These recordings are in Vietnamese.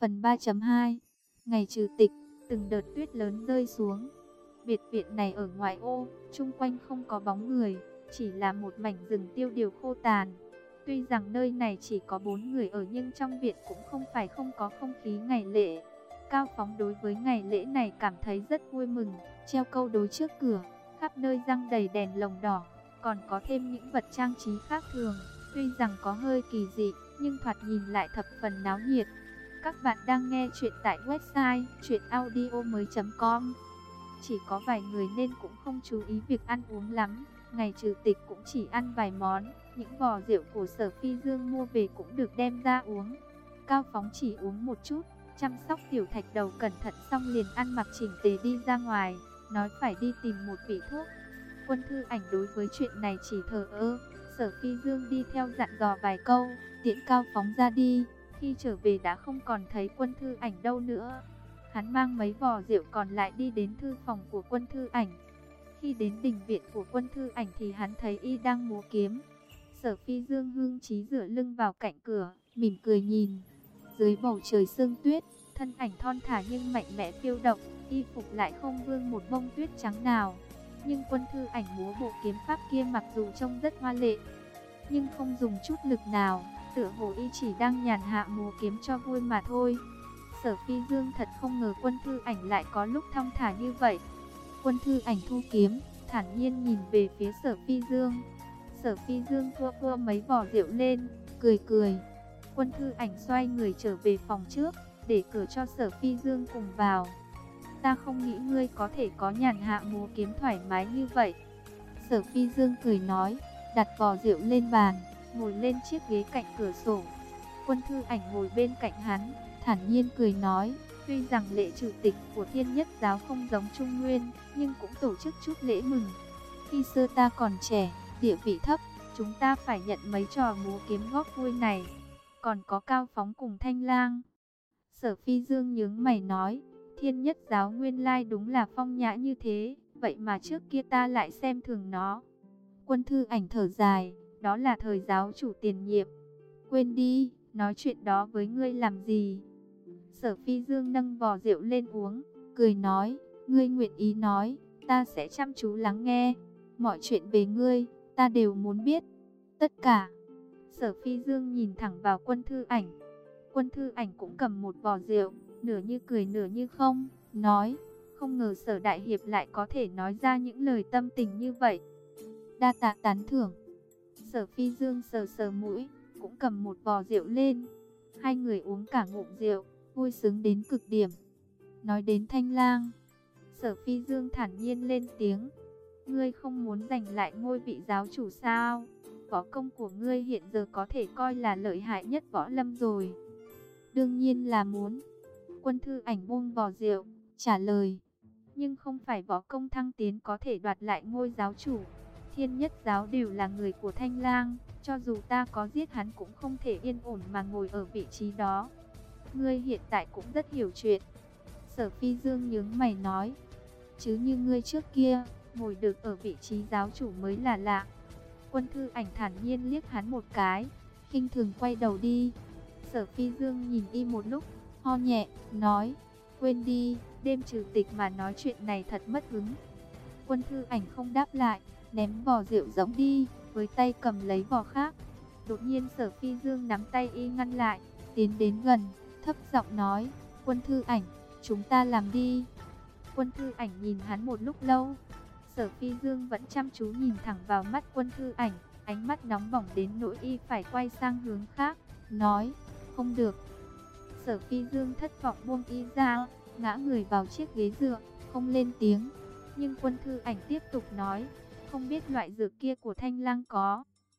Phần 3.2. Ngày trừ tịch, từng đợt tuyết lớn rơi xuống. Biệt viện này ở ngoại ô, chung quanh không có bóng người, chỉ là một mảnh rừng tiêu điều khô tàn. Tuy rằng nơi này chỉ có 4 người ở nhưng trong viện cũng không phải không có không khí ngày lễ. Cao Phóng đối với ngày lễ này cảm thấy rất vui mừng, treo câu đối trước cửa, khắp nơi răng đầy đèn lồng đỏ, còn có thêm những vật trang trí khác thường. Tuy rằng có hơi kỳ dị, nhưng thoạt nhìn lại thập phần náo nhiệt. Các bạn đang nghe chuyện tại website chuyenaudio.com. Chỉ có vài người nên cũng không chú ý việc ăn uống lắm. Ngày trừ tịch cũng chỉ ăn vài món. Những vò rượu của Sở Phi Dương mua về cũng được đem ra uống. Cao Phóng chỉ uống một chút, chăm sóc tiểu thạch đầu cẩn thận xong liền ăn mặc chỉnh tề đi ra ngoài, nói phải đi tìm một vị thuốc. Quân Thư Ảnh đối với chuyện này chỉ thờ ơ. Sở Phi Dương đi theo dặn dò vài câu, tiễn Cao Phóng ra đi. Khi trở về đã không còn thấy Quân Thư Ảnh đâu nữa. Hắn mang mấy vò rượu còn lại đi đến thư phòng của Quân Thư Ảnh. Khi đến đình viện của Quân Thư Ảnh thì hắn thấy y đang múa kiếm. Sở Phi Dương hương trí dựa lưng vào cạnh cửa, mỉm cười nhìn. Dưới bầu trời sương tuyết, thân ảnh thon thả nhưng mạnh mẽ phiêu động, y phục lại không vương một bông tuyết trắng nào. Nhưng Quân Thư Ảnh múa bộ kiếm pháp kia mặc dù trông rất hoa lệ, nhưng không dùng chút lực nào, tựa hồ y chỉ đang nhàn hạ múa kiếm cho vui mà thôi. Sở Phi Dương thật không ngờ Quân Thư Ảnh lại có lúc thong thả như vậy. Quân Thư Ảnh thu kiếm, thản nhiên nhìn về phía Sở Phi Dương. Sở Phi Dương thua mấy vò rượu lên, cười cười. Quân Thư Ảnh xoay người trở về phòng trước, để cửa cho Sở Phi Dương cùng vào. Ta không nghĩ ngươi có thể có nhàn hạ múa kiếm thoải mái như vậy. Sở Phi Dương cười nói, đặt vò rượu lên bàn, ngồi lên chiếc ghế cạnh cửa sổ. Quân Thư Ảnh ngồi bên cạnh hắn, thản nhiên cười nói, tuy rằng lễ trừ tịch của Thiên Nhất giáo không giống Trung Nguyên, nhưng cũng tổ chức chút lễ mừng. Khi xưa ta còn trẻ, địa vị thấp, chúng ta phải nhận mấy trò múa kiếm góp vui này. Còn có Cao Phóng cùng Thanh Lang. Sở Phi Dương nhướng mày nói, Thiên Nhất giáo nguyên lai đúng là phong nhã như thế, vậy mà trước kia ta lại xem thường nó. Quân Thư Ảnh thở dài, đó là thời giáo chủ tiền nhiệm. Quên đi, nói chuyện đó với ngươi làm gì? Sở Phi Dương nâng vò rượu lên uống, cười nói, ngươi nguyện ý nói, ta sẽ chăm chú lắng nghe. Mọi chuyện về ngươi, ta đều muốn biết. Tất cả. Sở Phi Dương nhìn thẳng vào Quân Thư Ảnh. Quân Thư Ảnh cũng cầm một vò rượu, nửa như cười nửa như không, nói, không ngờ Sở đại hiệp lại có thể nói ra những lời tâm tình như vậy. Đa tạ tán thưởng. Sở Phi Dương sờ sờ mũi, cũng cầm một vò rượu lên. Hai người uống cả ngụm rượu, vui sướng đến cực điểm. Nói đến Thanh Lang, Sở Phi Dương thản nhiên lên tiếng, ngươi không muốn giành lại ngôi vị giáo chủ sao? Võ công của ngươi hiện giờ có thể coi là lợi hại nhất võ lâm rồi. Đương nhiên là muốn. Quân Thư Ảnh buông vò rượu, trả lời, nhưng không phải võ công thăng tiến có thể đoạt lại ngôi giáo chủ. Thiên Nhất giáo đều là người của Thanh Lang, cho dù ta có giết hắn cũng không thể yên ổn mà ngồi ở vị trí đó. Ngươi hiện tại cũng rất hiểu chuyện. Sở Phi Dương nhướng mày nói, chứ như ngươi trước kia, ngồi được ở vị trí giáo chủ mới là lạ. Quân Thư Ảnh thản nhiên liếc hắn một cái, khinh thường quay đầu đi. Sở Phi Dương nhìn y một lúc, ho nhẹ, nói, quên đi, đêm trừ tịch mà nói chuyện này thật mất hứng. Quân Thư Ảnh không đáp lại, ném vò rượu rỗng đi, với tay cầm lấy vò khác. Đột nhiên Sở Phi Dương nắm tay y ngăn lại, tiến đến gần, thấp giọng nói, Quân Thư Ảnh, chúng ta làm đi. Quân Thư Ảnh nhìn hắn một lúc lâu. Sở Phi Dương vẫn chăm chú nhìn thẳng vào mắt Quân Thư Ảnh, ánh mắt nóng bỏng đến nỗi y phải quay sang hướng khác, nói, không được. Sở Phi Dương thất vọng buông y ra, ngã người vào chiếc ghế dựa, không lên tiếng. Nhưng Quân Thư Ảnh tiếp tục nói, không biết loại dược kia của Thanh Lang có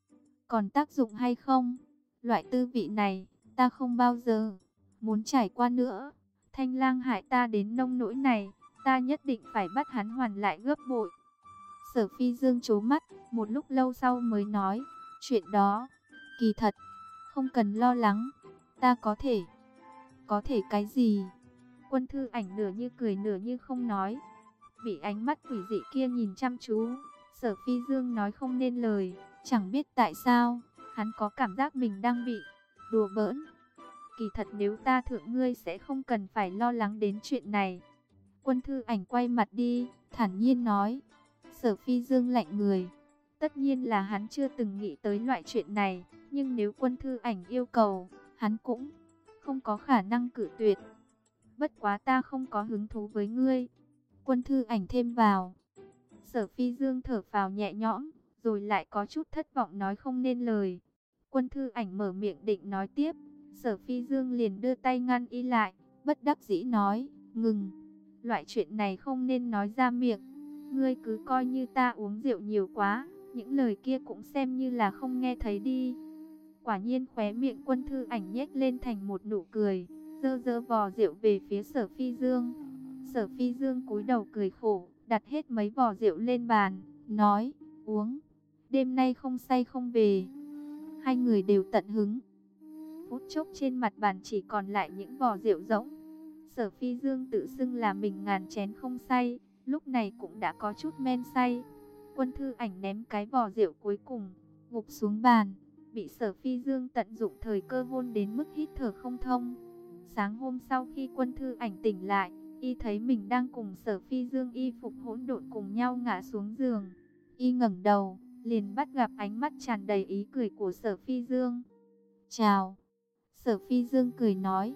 còn tác dụng hay không? Loại tư vị này, ta không bao giờ muốn trải qua nữa. Thanh Lang hại ta đến nông nỗi này, ta nhất định phải bắt hắn hoàn lại gấp bội. Sở Phi Dương trố mắt, một lúc lâu sau mới nói, chuyện đó, kỳ thật, không cần lo lắng, ta có thể cái gì? Quân Thư Ảnh nửa như cười nửa như không nói. Bị ánh mắt quỷ dị kia nhìn chăm chú, Sở Phi Dương nói không nên lời, chẳng biết tại sao, hắn có cảm giác mình đang bị đùa bỡn. kỳ thật nếu ta thượng ngươi sẽ không cần phải lo lắng đến chuyện này. Quân Thư Ảnh quay mặt đi, thản nhiên nói. Sở Phi Dương lạnh người. Tất nhiên là hắn chưa từng nghĩ tới loại chuyện này, nhưng nếu Quân Thư Ảnh yêu cầu, hắn cũng không có khả năng cự tuyệt. Bất quá ta không có hứng thú với ngươi. Quân Thư Ảnh thêm vào. Sở Phi Dương thở phào nhẹ nhõm, rồi lại có chút thất vọng nói không nên lời. Quân Thư Ảnh mở miệng định nói tiếp, Sở Phi Dương liền đưa tay ngăn y lại, bất đắc dĩ nói, ngừng. Loại chuyện này không nên nói ra miệng. Ngươi cứ coi như ta uống rượu nhiều quá, những lời kia cũng xem như là không nghe thấy đi. Quả nhiên khóe miệng Quân Thư Ảnh nhếch lên thành một nụ cười, dơ dơ vò rượu về phía Sở Phi Dương. Sở Phi Dương cúi đầu cười khổ, đặt hết mấy vò rượu lên bàn, nói, uống, đêm nay không say không về. Hai người đều tận hứng. Phút chốc trên mặt bàn chỉ còn lại những vò rượu rỗng. Sở Phi Dương tự xưng là mình ngàn chén không say, lúc này cũng đã có chút men say. Quân Thư Ảnh ném cái vò rượu cuối cùng, gục xuống bàn, bị Sở Phi Dương tận dụng thời cơ hôn đến mức hít thở không thông. Sáng hôm sau khi Quân Thư Ảnh tỉnh lại, y thấy mình đang cùng Sở Phi Dương y phục hỗn độn cùng nhau ngã xuống giường. Y ngẩng đầu, liền bắt gặp ánh mắt tràn đầy ý cười của Sở Phi Dương. Chào. Sở Phi Dương cười nói.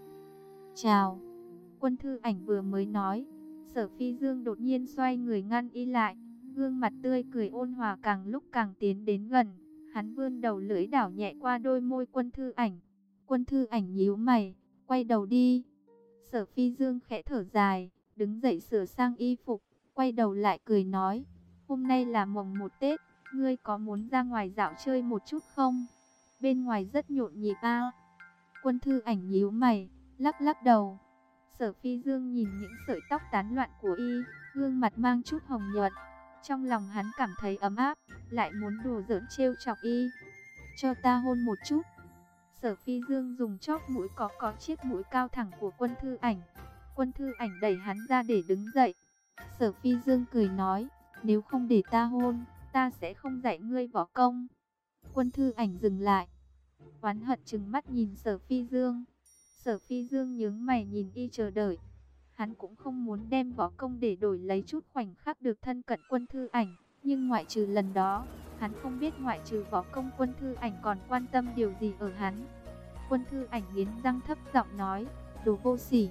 Chào. Quân Thư Ảnh vừa mới nói, Sở Phi Dương đột nhiên xoay người ngăn y lại, gương mặt tươi cười ôn hòa càng lúc càng tiến đến gần. Hắn vươn đầu lưỡi đảo nhẹ qua đôi môi Quân Thư Ảnh. Quân Thư Ảnh nhíu mày, quay đầu đi. Sở Phi Dương khẽ thở dài, đứng dậy sửa sang y phục, quay đầu lại cười nói, hôm nay là mồng 1 Tết, ngươi có muốn ra ngoài dạo chơi một chút không? Bên ngoài rất nhộn nhịp à? Quân Thư Ảnh nhíu mày, lắc lắc đầu. Sở Phi Dương nhìn những sợi tóc tán loạn của y, gương mặt mang chút hồng nhuận. Trong lòng hắn cảm thấy ấm áp, lại muốn đùa giỡn trêu chọc y. Cho ta hôn một chút. Sở Phi Dương dùng chóp mũi có chiếc mũi cao thẳng của Quân Thư Ảnh. Quân Thư Ảnh đẩy hắn ra để đứng dậy. Sở Phi Dương cười nói, nếu không để ta hôn, ta sẽ không dạy ngươi võ công. Quân Thư Ảnh dừng lại, oán hận trừng mắt nhìn Sở Phi Dương. Sở Phi Dương nhướng mày nhìn y chờ đợi. Hắn cũng không muốn đem võ công để đổi lấy chút khoảnh khắc được thân cận Quân Thư Ảnh. Nhưng ngoại trừ lần đó, hắn không biết ngoại trừ võ công Quân Thư Ảnh còn quan tâm điều gì ở hắn. Quân Thư Ảnh nghiến răng thấp giọng nói, đồ vô sỉ.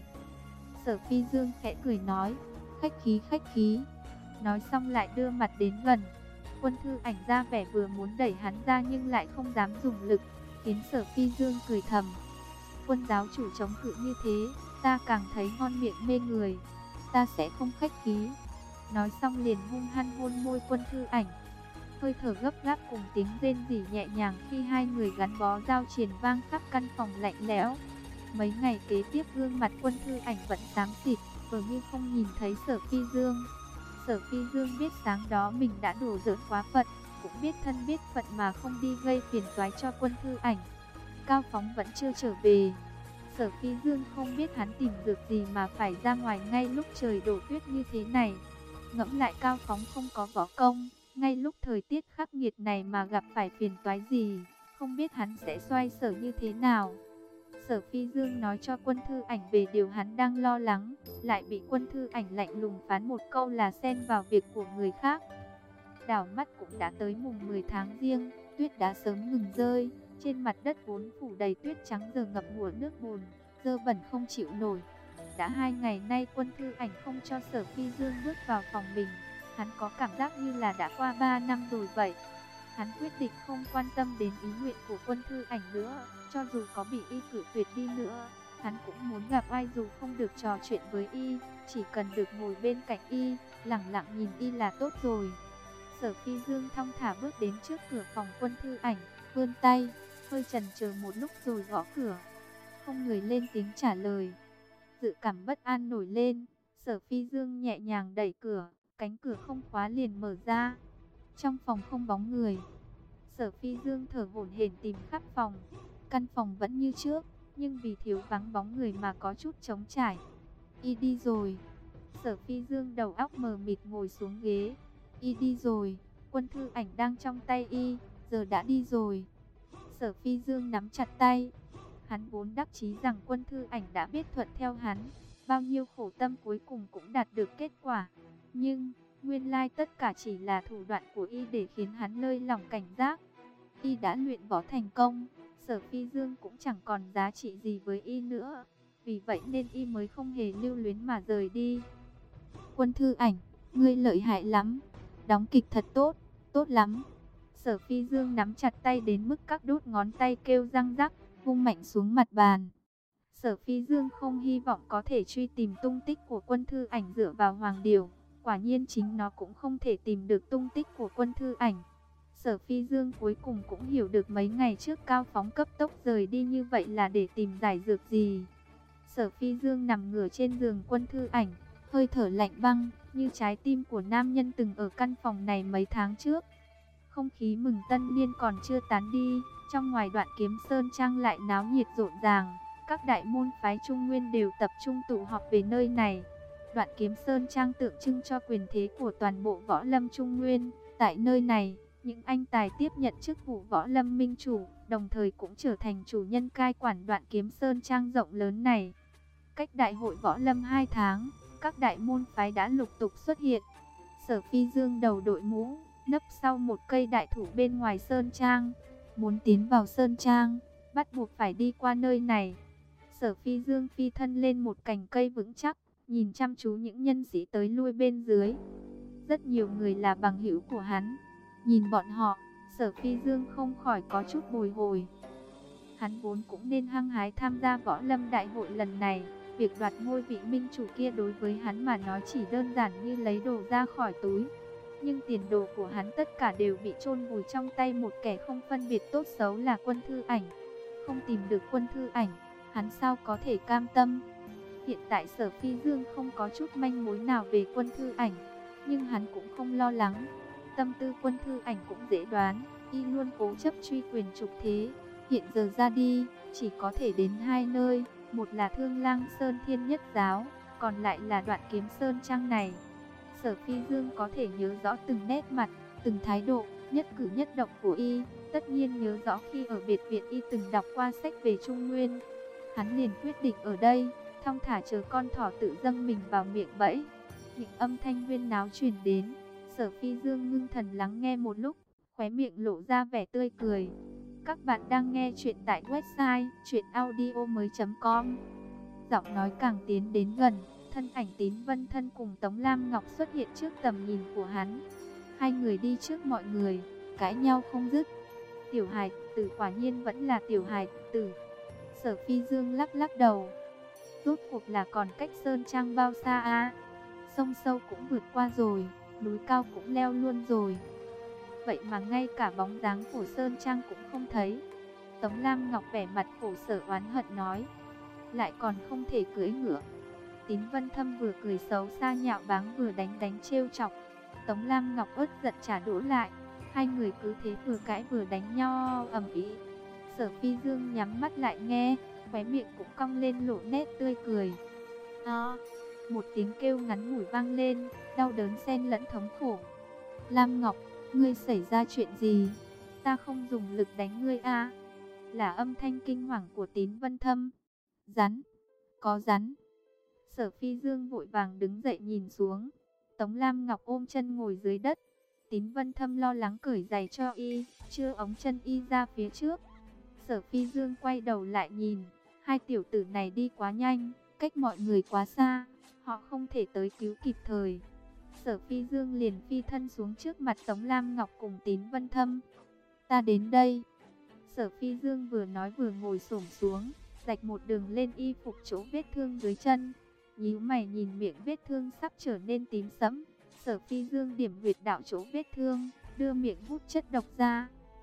Sở Phi Dương khẽ cười nói, khách khí khách khí. Nói xong lại đưa mặt đến gần. Quân Thư Ảnh ra vẻ vừa muốn đẩy hắn ra nhưng lại không dám dùng lực, khiến Sở Phi Dương cười thầm. Quân giáo chủ chống cự như thế, ta càng thấy ngon miệng mê người. Ta sẽ không khách khí. Nói xong liền hung hăng hôn môi Quân Thư Ảnh. Hơi thở gấp gáp cùng tiếng rên rỉ nhẹ nhàng khi hai người gắn bó giao triền vang khắp căn phòng lạnh lẽo. Mấy ngày kế tiếp gương mặt Quân Thư Ảnh vẫn xám xịt, vờ như không nhìn thấy Sở Phi Dương. Sở Phi Dương biết sáng đó mình đã đùa giỡn quá phận, cũng biết thân biết phận mà không đi gây phiền toái cho Quân Thư Ảnh. Cao Phóng vẫn chưa trở về. Sở Phi Dương không biết hắn tìm được gì mà phải ra ngoài ngay lúc trời đổ tuyết như thế này. Ngẫm lại Cao Phóng không có võ công, ngay lúc thời tiết khắc nghiệt này mà gặp phải phiền toái gì, không biết hắn sẽ xoay sở như thế nào. Sở Phi Dương nói cho Quân Thư Ảnh về điều hắn đang lo lắng, lại bị Quân Thư Ảnh lạnh lùng phán một câu là xen vào việc của người khác. Đảo mắt cũng đã tới mùng 10 tháng Giêng, tuyết đã sớm ngừng rơi, trên mặt đất vốn phủ đầy tuyết trắng giờ ngập ngụa nước bùn, dơ bẩn không chịu nổi. Đã 2 ngày nay Quân Thư Ảnh không cho Sở Phi Dương bước vào phòng mình, hắn có cảm giác như là đã qua 3 năm rồi vậy. Hắn quyết định không quan tâm đến ý nguyện của Quân Thư Ảnh nữa, cho dù có bị y cự tuyệt đi nữa, hắn cũng muốn gặp ai dù không được trò chuyện với y, chỉ cần được ngồi bên cạnh y, lặng lặng nhìn y là tốt rồi. Sở Phi Dương thong thả bước đến trước cửa phòng Quân Thư Ảnh, vươn tay, hơi chần chờ một lúc rồi gõ cửa. Không người lên tiếng trả lời. Dự cảm bất an nổi lên, Sở Phi Dương nhẹ nhàng đẩy cửa, cánh cửa không khóa liền mở ra. Trong phòng không bóng người. Sở Phi Dương thở hổn hển tìm khắp phòng. Căn phòng vẫn như trước, nhưng vì thiếu vắng bóng người mà có chút trống trải. Y đi rồi. Sở Phi Dương đầu óc mờ mịt ngồi xuống ghế. Y đi rồi, Quân Thư Ảnh đang trong tay y, giờ đã đi rồi. Sở Phi Dương nắm chặt tay. Hắn vốn đắc chí rằng Quân Thư Ảnh đã biết thuận theo hắn, bao nhiêu khổ tâm cuối cùng cũng đạt được kết quả. Nhưng, nguyên lai tất cả chỉ là thủ đoạn của y để khiến hắn lơi lỏng cảnh giác. Y đã luyện võ thành công, Sở Phi Dương cũng chẳng còn giá trị gì với y nữa. Vì vậy nên y mới không hề lưu luyến mà rời đi. Quân Thư Ảnh, ngươi lợi hại lắm, đóng kịch thật tốt, tốt lắm. Sở Phi Dương nắm chặt tay đến mức các đốt ngón tay kêu răng rắc, vung mạnh xuống mặt bàn. Sở Phi Dương không hy vọng có thể truy tìm tung tích của Quân Thư Ảnh dựa vào Hoàng Điểu. Quả nhiên chính nó cũng không thể tìm được tung tích của Quân Thư Ảnh. Sở Phi Dương cuối cùng cũng hiểu được mấy ngày trước Cao Phóng cấp tốc rời đi như vậy là để tìm giải dược gì. Sở Phi Dương nằm ngửa trên giường Quân Thư Ảnh, hơi thở lạnh băng, như trái tim của nam nhân từng ở căn phòng này mấy tháng trước. Không khí mừng tân niên còn chưa tán đi, trong ngoài Đoạn Kiếm Sơn Trang lại náo nhiệt rộn ràng. Các đại môn phái Trung Nguyên đều tập trung tụ họp về nơi này. Đoạn Kiếm Sơn Trang tượng trưng cho quyền thế của toàn bộ võ lâm Trung Nguyên. Tại nơi này, những anh tài tiếp nhận chức vụ võ lâm minh chủ, đồng thời cũng trở thành chủ nhân cai quản Đoạn Kiếm Sơn Trang rộng lớn này. Cách đại hội võ lâm 2 tháng, các đại môn phái đã lục tục xuất hiện. Sở Phi Dương đầu đội mũ, nấp sau một cây đại thụ bên ngoài Sơn Trang. Muốn tiến vào Sơn Trang, bắt buộc phải đi qua nơi này. Sở Phi Dương phi thân lên một cành cây vững chắc, nhìn chăm chú những nhân sĩ tới lui bên dưới. Rất nhiều người là bằng hữu của hắn. Nhìn bọn họ, Sở Phi Dương không khỏi có chút bồi hồi. Hắn vốn cũng nên hăng hái tham gia võ lâm đại hội lần này. Việc đoạt ngôi vị minh chủ kia đối với hắn mà nói chỉ đơn giản như lấy đồ ra khỏi túi. Nhưng tiền đồ của hắn tất cả đều bị chôn vùi trong tay một kẻ không phân biệt tốt xấu là Quân Thư Ảnh. Không tìm được Quân Thư Ảnh, hắn sao có thể cam tâm. Hiện tại Sở Phi Dương không có chút manh mối nào về Quân Thư Ảnh, nhưng hắn cũng không lo lắng. Tâm tư Quân Thư Ảnh cũng dễ đoán, y luôn cố chấp truy quyền trục thế. Hiện giờ ra đi, chỉ có thể đến hai nơi, một là Thương Lang Sơn Thiên Nhất Giáo, còn lại là Đoạn Kiếm Sơn Trang này. Sở Phi Dương có thể nhớ rõ từng nét mặt, từng thái độ, nhất cử nhất động của y. Tất nhiên nhớ rõ khi ở biệt viện y từng đọc qua sách về Trung Nguyên. Hắn liền quyết định ở đây, thong thả chờ con thỏ tự dâng mình vào miệng bẫy. Những âm thanh huyên náo truyền đến, Sở Phi Dương ngưng thần lắng nghe một lúc, khóe miệng lộ ra vẻ tươi cười. Các bạn đang nghe chuyện tại website chuyenaudio.com. Giọng nói càng tiến đến gần, thân ảnh Tín Vân Thân cùng Tống Lam Ngọc xuất hiện trước tầm nhìn của hắn. Hai người đi trước mọi người, cãi nhau không dứt. Tiểu hài tử quả nhiên vẫn là tiểu hài tử. Sở Phi Dương lắc lắc đầu. Rốt cuộc là còn cách Sơn Trang bao xa à? Sông sâu cũng vượt qua rồi, núi cao cũng leo luôn rồi. Vậy mà ngay cả bóng dáng của Sơn Trang cũng không thấy. Tống Lam Ngọc vẻ mặt khổ sở oán hận nói. Lại còn không thể cưỡi ngựa. Tín Vân Thâm vừa cười xấu xa nhạo báng vừa đánh trêu chọc. Tống Lam Ngọc ớt giận trả đũa lại. Hai người cứ thế vừa cãi vừa đánh nhau ầm ĩ. Sở Phi Dương nhắm mắt lại nghe, khóe miệng cũng cong lên lộ nét tươi cười. Một tiếng kêu ngắn ngủi vang lên, đau đớn xen lẫn thống khổ. Lam Ngọc, ngươi xảy ra chuyện gì? Ta không dùng lực đánh ngươi à? Là âm thanh kinh hoàng của Tín Vân Thâm. Rắn, có rắn. Sở Phi Dương vội vàng đứng dậy nhìn xuống. Tống Lam Ngọc ôm chân ngồi dưới đất. Tín Vân Thâm lo lắng cởi giày cho y, chưa ống chân y ra phía trước. Sở Phi Dương quay đầu lại nhìn, hai tiểu tử này đi quá nhanh, cách mọi người quá xa, họ không thể tới cứu kịp thời. Sở Phi Dương liền phi thân xuống trước mặt Tống Lam Ngọc cùng Tín Vân Thâm. Ta đến đây. Sở Phi Dương vừa nói vừa ngồi xổm xuống, rạch một đường lên y phục chỗ vết thương dưới chân. Nhíu mày nhìn miệng vết thương sắp trở nên tím sẫm. Sở Phi Dương điểm huyệt đạo chỗ vết thương, đưa miệng hút chất độc ra.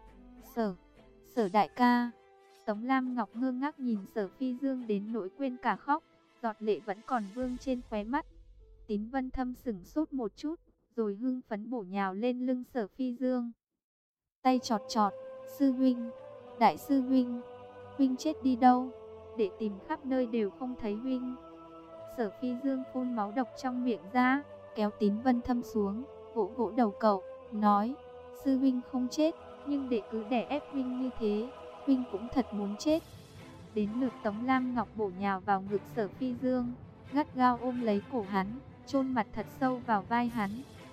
Sở đại ca. Tống Lam Ngọc ngơ ngác nhìn Sở Phi Dương đến nỗi quên cả khóc, giọt lệ vẫn còn vương trên khóe mắt. Tín Vân Thâm sững sốt một chút, rồi hưng phấn bổ nhào lên lưng Sở Phi Dương. Tay chọt chọt, sư huynh, đại sư huynh, huynh chết đi đâu? Để tìm khắp nơi đều không thấy huynh. Sở Phi Dương phun máu độc trong miệng ra, kéo Tín Vân Thâm xuống, vỗ vỗ đầu cậu, nói, sư huynh không chết, nhưng để cứ đè ép huynh như thế, huynh cũng thật muốn chết. Đến lượt Tống Lam Ngọc bổ nhào vào ngực Sở Phi Dương, gắt gao ôm lấy cổ hắn, chôn mặt thật sâu vào vai hắn.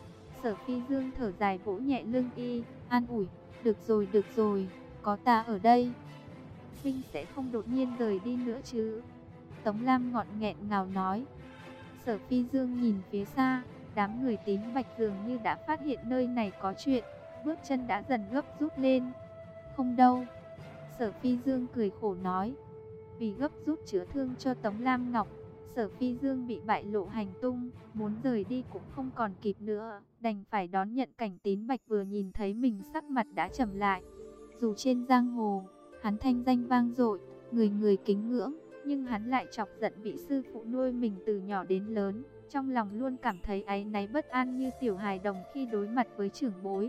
Sở Phi Dương thở dài vỗ nhẹ lưng y, an ủi, được rồi, có ta ở đây. Huynh sẽ không đột nhiên rời đi nữa chứ? Tống Lam ngọt nghẹn ngào nói. Sở Phi Dương nhìn phía xa, đám người Tím Bạch dường như đã phát hiện nơi này có chuyện, bước chân đã dần gấp rút lên. Không đâu. Sở Phi Dương cười khổ nói. Vì gấp rút chữa thương cho Tống Lam Ngọc, Sở Phi Dương bị bại lộ hành tung, muốn rời đi cũng không còn kịp nữa, đành phải đón nhận cảnh Tím Bạch vừa nhìn thấy mình sắc mặt đã trầm lại. Dù trên giang hồ, hắn thanh danh vang dội, người người kính ngưỡng, nhưng hắn lại chọc giận vị sư phụ nuôi mình từ nhỏ đến lớn, trong lòng luôn cảm thấy áy náy bất an như tiểu hài đồng khi đối mặt với trưởng bối.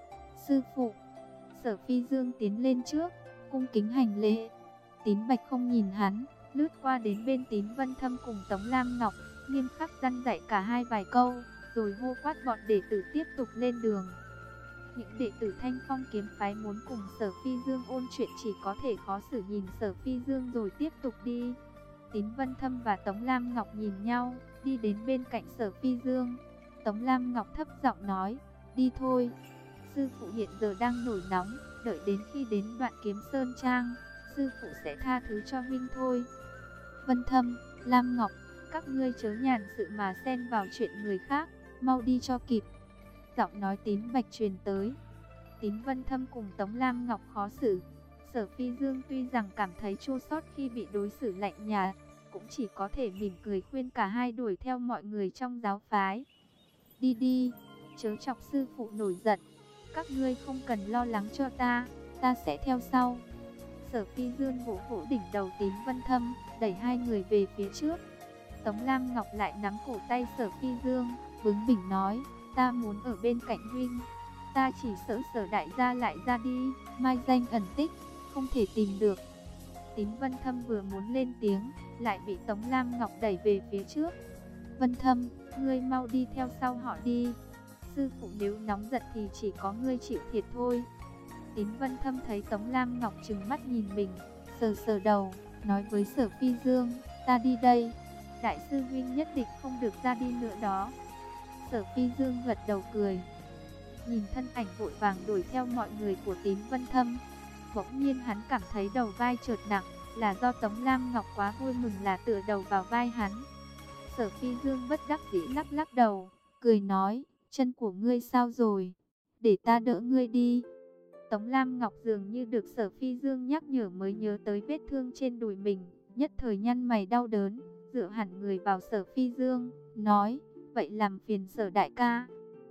Sư phụ. Sở Phi Dương tiến lên trước, cung kính hành lễ. Tím Bạch không nhìn hắn, lướt qua đến bên Tím Vân Thâm cùng Tống Lam Ngọc, nghiêm khắc răn dạy cả hai vài câu, rồi hô quát bọn đệ tử tiếp tục lên đường. Những đệ tử Thanh Phong kiếm phái muốn cùng Sở Phi Dương ôn chuyện chỉ có thể khó xử nhìn Sở Phi Dương rồi tiếp tục đi. Tím Vân Thâm và Tống Lam Ngọc nhìn nhau, đi đến bên cạnh Sở Phi Dương. Tống Lam Ngọc thấp giọng nói, đi thôi. Sư phụ hiện giờ đang nổi nóng, đợi đến khi đến Đoạn Kiếm Sơn Trang, sư phụ sẽ tha thứ cho huynh thôi. Vân Thâm, Lam Ngọc, các ngươi chớ nhàn sự mà xen vào chuyện người khác, mau đi cho kịp. Giọng nói Tím Bạch truyền tới. Tím Vân Thâm cùng Tống Lam Ngọc khó xử. Sở Phi Dương tuy rằng cảm thấy chua xót khi bị đối xử lạnh nhạt, cũng chỉ có thể mỉm cười khuyên cả hai đuổi theo mọi người trong giáo phái. Đi đi, chớ chọc sư phụ nổi giận. Các ngươi không cần lo lắng cho ta sẽ theo sau. Sở Phi Dương vỗ vỗ đỉnh đầu Tím Vân Thâm, đẩy hai người về phía trước. Tống Lam Ngọc lại nắm cổ tay Sở Phi Dương, bướng bỉnh nói, ta muốn ở bên cạnh huynh. Ta chỉ sợ Sở đại gia lại ra đi, mai danh ẩn tích, không thể tìm được. Tím Vân Thâm vừa muốn lên tiếng, lại bị Tống Lam Ngọc đẩy về phía trước. Vân Thâm, ngươi mau đi theo sau họ đi. Sư phụ nếu nóng giận thì chỉ có ngươi chịu thiệt thôi. Tím Vân Thâm thấy Tống Lam Ngọc trừng mắt nhìn mình, sờ sờ đầu, nói với Sở Phi Dương, ta đi đây. Đại sư huynh nhất định không được ra đi nữa đó. Sở Phi Dương gật đầu cười. Nhìn thân ảnh vội vàng đuổi theo mọi người của Tím Vân Thâm, bỗng nhiên hắn cảm thấy đầu vai chợt nặng, là do Tống Lam Ngọc quá vui mừng là tựa đầu vào vai hắn. Sở Phi Dương bất đắc dĩ lắc lắc đầu, cười nói, chân của ngươi sao rồi? Để ta đỡ ngươi đi. Tống Lam Ngọc dường như được Sở Phi Dương nhắc nhở mới nhớ tới vết thương trên đùi mình, nhất thời nhăn mày đau đớn, dựa hẳn người vào Sở Phi Dương, nói, vậy làm phiền Sở đại ca.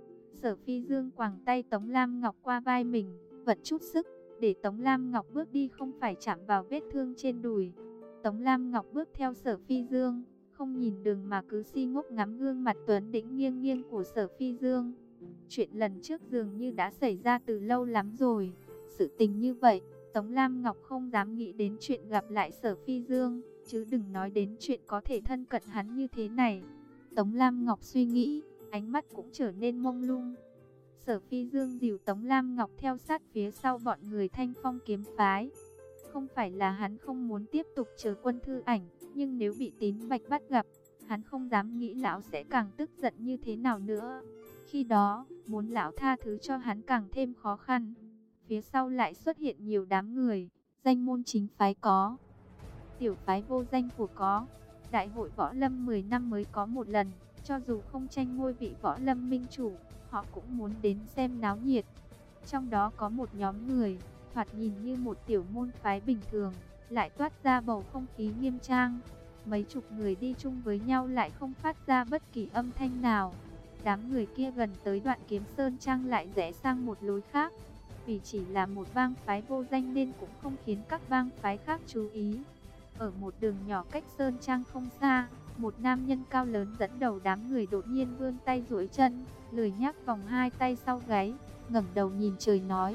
Sở Phi Dương quàng tay Tống Lam Ngọc qua vai mình, vận chút sức, để Tống Lam Ngọc bước đi không phải chạm vào vết thương trên đùi. Tống Lam Ngọc bước theo Sở Phi Dương, không nhìn đường mà cứ si ngốc ngắm gương mặt tuấn đĩnh nghiêng nghiêng của Sở Phi Dương. Chuyện lần trước dường như đã xảy ra từ lâu lắm rồi. Sự tình như vậy, Tống Lam Ngọc không dám nghĩ đến chuyện gặp lại Sở Phi Dương, chứ đừng nói đến chuyện có thể thân cận hắn như thế này. Tống Lam Ngọc suy nghĩ, ánh mắt cũng trở nên mông lung. Sở Phi Dương dìu Tống Lam Ngọc theo sát phía sau bọn người Thanh Phong kiếm phái. Không phải là hắn không muốn tiếp tục chờ Quân Thư Ảnh, nhưng nếu bị Tín Bạch bắt gặp, hắn không dám nghĩ lão sẽ càng tức giận như thế nào nữa. Khi đó, muốn lão tha thứ cho hắn càng thêm khó khăn. Phía sau lại xuất hiện nhiều đám người, danh môn chính phái có, tiểu phái vô danh của có. Đại hội võ lâm 10 năm mới có một lần, cho dù không tranh ngôi vị võ lâm minh chủ, họ cũng muốn đến xem náo nhiệt. Trong đó có một nhóm người, thoạt nhìn như một tiểu môn phái bình thường, lại toát ra bầu không khí nghiêm trang. Mấy chục người đi chung với nhau lại không phát ra bất kỳ âm thanh nào. Đám người kia gần tới Đoạn Kiếm Sơn Trang lại rẽ sang một lối khác. Vì chỉ là một bang phái vô danh nên cũng không khiến các bang phái khác chú ý. Ở một đường nhỏ cách Sơn Trang không xa, một nam nhân cao lớn dẫn đầu đám người đột nhiên vươn tay duỗi chân, lười nhác vòng hai tay sau gáy, ngẩng đầu nhìn trời nói,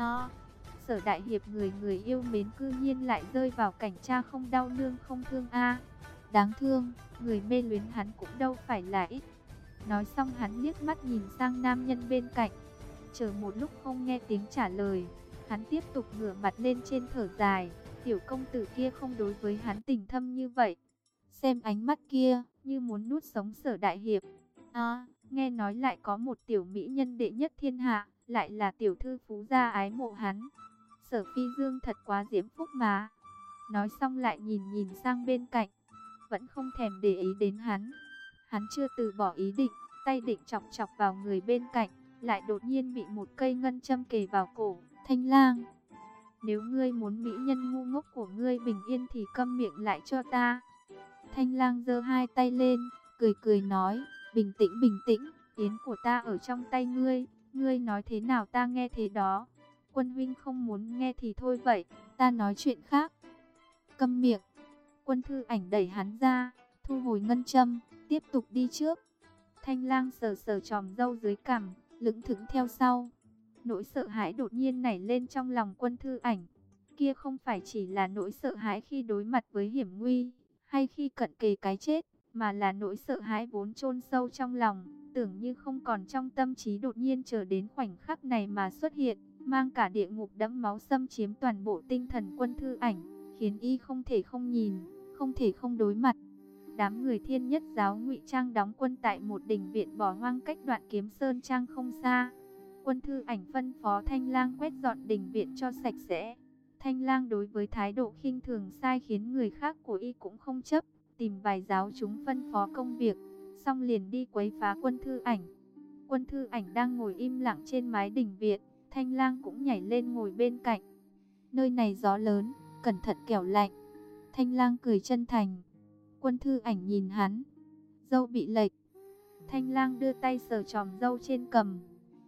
Sở đại hiệp người người yêu mến cư nhiên lại rơi vào cảnh cha không đau nương không thương a. Đáng thương, người mê luyến hắn cũng đâu phải là ít. Nói xong hắn liếc mắt nhìn sang nam nhân bên cạnh. Chờ một lúc không nghe tiếng trả lời, hắn tiếp tục ngửa mặt lên trên thở dài. tiểu công tử kia không đối với hắn tình thâm như vậy. Xem ánh mắt kia, như muốn nuốt sống Sở đại hiệp. À, nghe nói lại có một tiểu mỹ nhân đệ nhất thiên hạ, lại là tiểu thư phú gia ái mộ hắn. Sở Phi Dương thật quá diễm phúc mà. Nói xong lại nhìn nhìn sang bên cạnh, vẫn không thèm để ý đến hắn. Hắn chưa từ bỏ ý định, tay định chọc chọc vào người bên cạnh, lại đột nhiên bị một cây ngân châm kề vào cổ. Thanh Lang, nếu ngươi muốn mỹ nhân ngu ngốc của ngươi bình yên thì câm miệng lại cho ta. Thanh Lang giơ hai tay lên, cười cười nói, bình tĩnh, yến của ta ở trong tay ngươi, ngươi nói thế nào ta nghe thế đó. Quân huynh không muốn nghe thì thôi vậy, ta nói chuyện khác. Câm miệng. Quân Thư Ảnh đẩy hắn ra, thu hồi ngân châm, tiếp tục đi trước. Thanh Lang sờ sờ chòm râu dưới cằm, lững thững theo sau. Nỗi sợ hãi đột nhiên nảy lên trong lòng Quân Thư Ảnh. Kia không phải chỉ là nỗi sợ hãi khi đối mặt với hiểm nguy, hay khi cận kề cái chết, mà là nỗi sợ hãi vốn chôn sâu trong lòng, tưởng như không còn trong tâm trí, đột nhiên chờ đến khoảnh khắc này mà xuất hiện, mang cả địa ngục đẫm máu xâm chiếm toàn bộ tinh thần Quân Thư Ảnh, khiến y không thể không nhìn, không thể không đối mặt. Đám người Thiên Nhất giáo ngụy trang đóng quân tại một đình viện bỏ hoang cách Đoạn Kiếm Sơn trang không xa. Quân Thư Ảnh phân phó Thanh Lang quét dọn đình viện cho sạch sẽ. Thanh Lang đối với thái độ khinh thường sai khiến người khác của y cũng không chấp, tìm vài giáo chúng phân phó công việc, xong liền đi quấy phá Quân Thư Ảnh. Quân Thư Ảnh đang ngồi im lặng trên mái đình viện, Thanh Lang cũng nhảy lên ngồi bên cạnh. Nơi này gió lớn, cẩn thận kẻo lạnh. Thanh Lang cười chân thành. Quân Thư Ảnh nhìn hắn, râu bị lệch. Thanh Lang đưa tay sờ chòm râu trên cằm,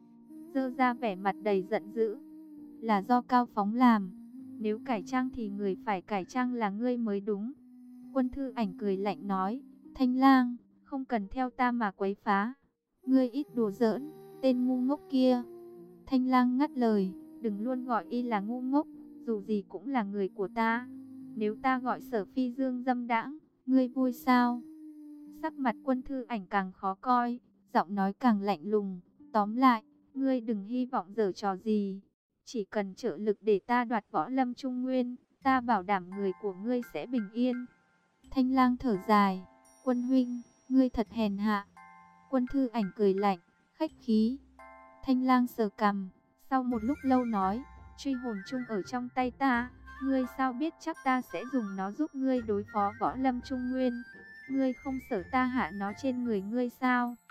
giơ ra vẻ mặt đầy giận dữ. Là do Cao Phóng làm, nếu cải trang thì người phải cải trang là ngươi mới đúng. Quân Thư Ảnh cười lạnh nói, Thanh Lang, không cần theo ta mà quấy phá. Ngươi ít đùa giỡn, tên ngu ngốc kia. Thanh Lang ngắt lời, đừng luôn gọi y là ngu ngốc, dù gì cũng là người của ta. Nếu ta gọi Sở Phi Dương dâm đãng, ngươi vui sao? Sắc mặt Quân Thư Ảnh càng khó coi, giọng nói càng lạnh lùng. Tóm lại, ngươi đừng hy vọng giở trò gì. Chỉ cần trợ lực để ta đoạt Võ Lâm Trung Nguyên, ta bảo đảm người của ngươi sẽ bình yên. Thanh Lang thở dài, Quân huynh, ngươi thật hèn hạ. Quân Thư Ảnh cười lạnh, khách khí. Thanh Lang sờ cằm, sau một lúc lâu nói, truy hồn chung ở trong tay ta, ngươi sao biết chắc ta sẽ dùng nó giúp ngươi đối phó Võ Lâm Trung Nguyên? Ngươi không sợ ta hạ nó trên người ngươi sao?